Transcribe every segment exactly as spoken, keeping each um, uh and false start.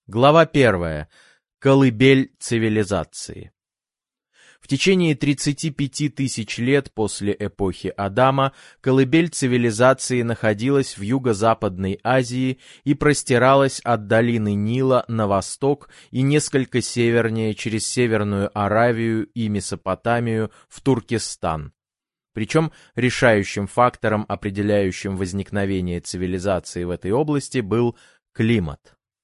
Глава первая. Колыбель цивилизации. В течение тридцати пяти тысяч лет после эпохи Адама колыбель цивилизации находилась в Юго-Западной Азии и простиралась от долины Нила на восток и несколько севернее через Северную Аравию и Месопотамию в Туркестан. Причем решающим фактором, определяющим возникновение цивилизации в этой области, был климат.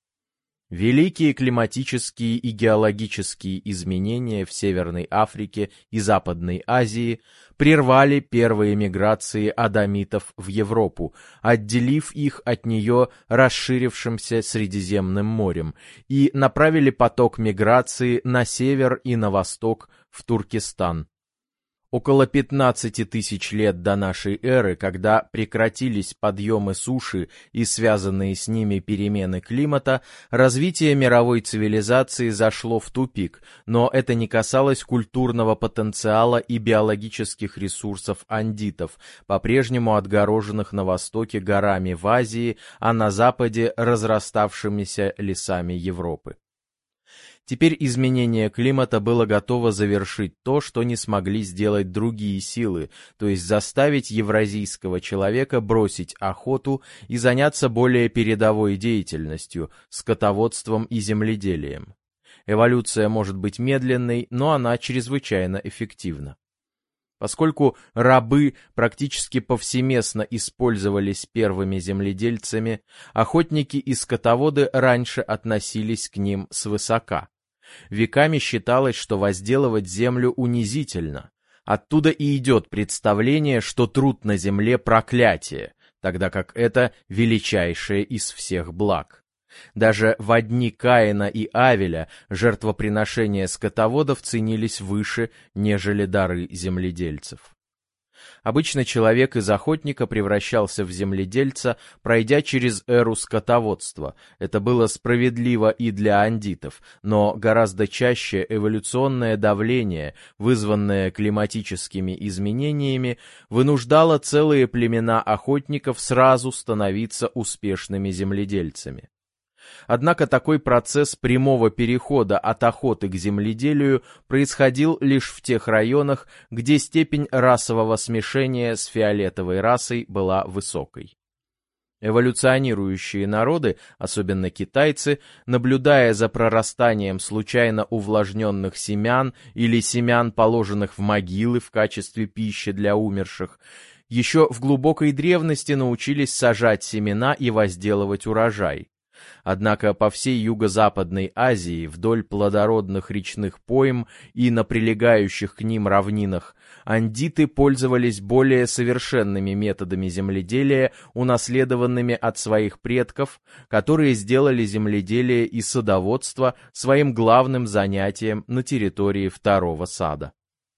Великие климатические и геологические изменения в Северной Африке и Западной Азии прервали первые миграции адамитов в Европу, отделив их от нее расширившимся Средиземным морем, и направили поток миграции на север и на восток в Туркестан. Около пятнадцати тысяч лет до нашей эры, когда прекратились подъемы суши и связанные с ними перемены климата, развитие мировой цивилизации зашло в тупик, но это не касалось культурного потенциала и биологических ресурсов андитов, по-прежнему отгороженных на востоке горами в Азии, а на западе разраставшимися лесами Европы. Теперь изменение климата было готово завершить то, что не смогли сделать другие силы, то есть заставить евразийского человека бросить охоту и заняться более передовой деятельностью, скотоводством и земледелием. Эволюция может быть медленной, но она чрезвычайно эффективна. Поскольку рабы практически повсеместно использовались первыми земледельцами, охотники и скотоводы раньше относились к ним свысока. Веками считалось, что возделывать землю унизительно. Оттуда и идет представление, что труд на земле – проклятие, тогда как это величайшее из всех благ. Даже во дни Каина и Авеля жертвоприношения скотоводов ценились выше, нежели дары земледельцев. Обычно человек из охотника превращался в земледельца, пройдя через эру скотоводства. Это было справедливо и для андитов, но гораздо чаще эволюционное давление, вызванное климатическими изменениями, вынуждало целые племена охотников сразу становиться успешными земледельцами. Однако такой процесс прямого перехода от охоты к земледелию происходил лишь в тех районах, где степень расового смешения с фиолетовой расой была высокой. Эволюционирующие народы, особенно китайцы, наблюдая за прорастанием случайно увлажненных семян или семян, положенных в могилы в качестве пищи для умерших, еще в глубокой древности научились сажать семена и возделывать урожай. Однако по всей Юго-Западной Азии, вдоль плодородных речных пойм и на прилегающих к ним равнинах, андиты пользовались более совершенными методами земледелия, унаследованными от своих предков, которые сделали земледелие и садоводство своим главным занятием на территории Второго Сада.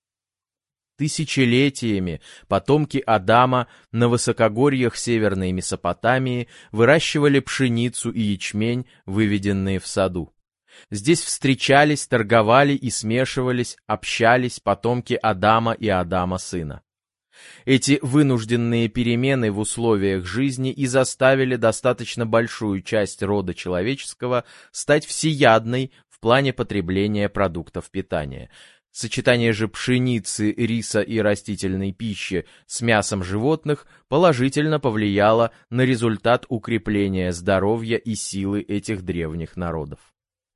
Тысячелетиями потомки Адама на высокогорьях Северной Месопотамии выращивали пшеницу и ячмень, выведенные в саду. Здесь встречались, торговали и смешивались, общались потомки Адама и Адама сына. Эти вынужденные перемены в условиях жизни и заставили достаточно большую часть рода человеческого стать всеядной в плане потребления продуктов питания. Сочетание же пшеницы, риса и растительной пищи с мясом животных положительно повлияло на результат укрепления здоровья и силы этих древних народов.